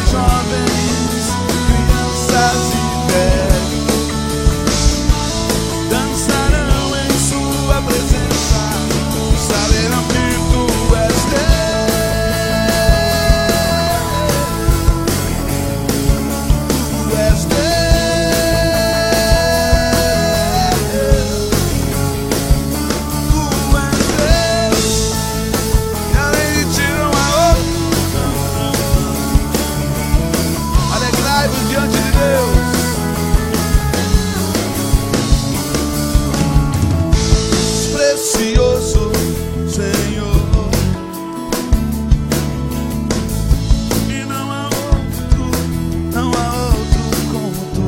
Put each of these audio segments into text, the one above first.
jovens, crianças e velhos dançarão em sua presença, saberão que tu és Deus, tu és Deus, e além de ti não há outro. Alegrai-vos diante de Deus. Precioso Senhor, e não há outro como tu.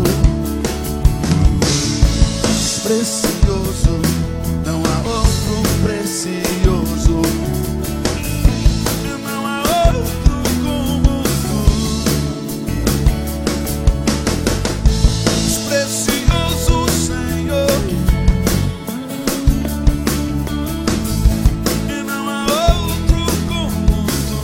Precioso, não há outro precioso, e não há outro como tu. Precioso Senhor, e não há outro como tu.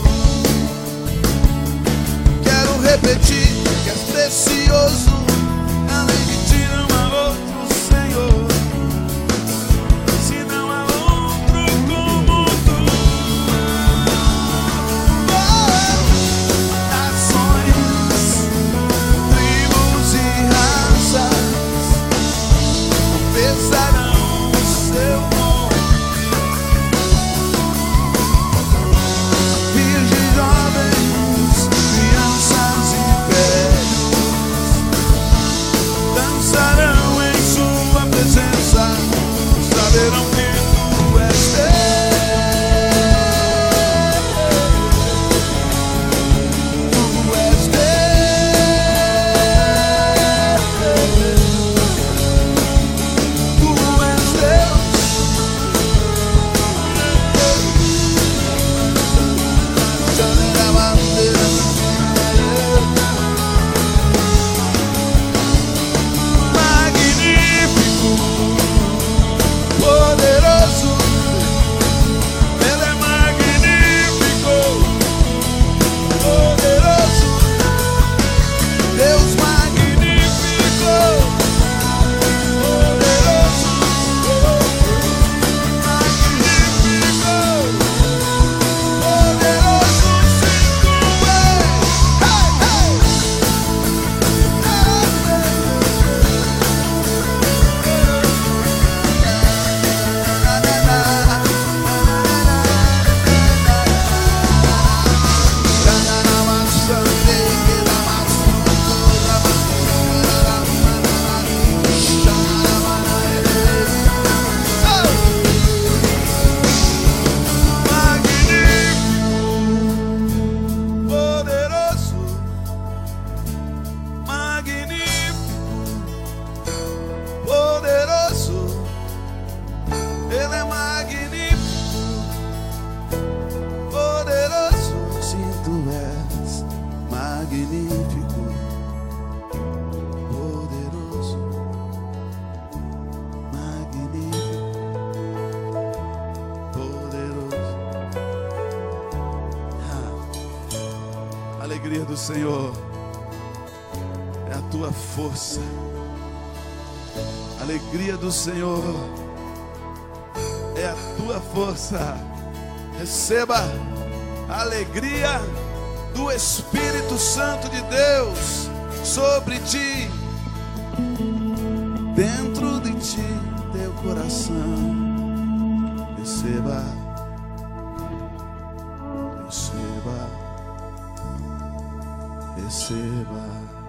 Quero repetir que és precioso, além de ti não há outro Senhor, se não há outro como tu. Nações, tribos e raças confessarão o seu nome. Virgens, jovens, crianças e velhos dançarão em sua presença, saberão que tu és Deus, tu és Deus, tu és Deus. Magnífico, poderoso, Ele é magnífico, poderoso, Deus magnífico, poderoso, magnífico, poderoso, sim tu és. Hey, hey. Ele é magnífico, poderoso, sim tu és magnífico, poderoso, magnífico, poderoso. A alegria do Senhor é a tua força. A alegria do Senhor é a tua força. Receba a alegria do Espírito Santo de Deus sobre ti, dentro de ti, teu coração. Receba, receba, receba.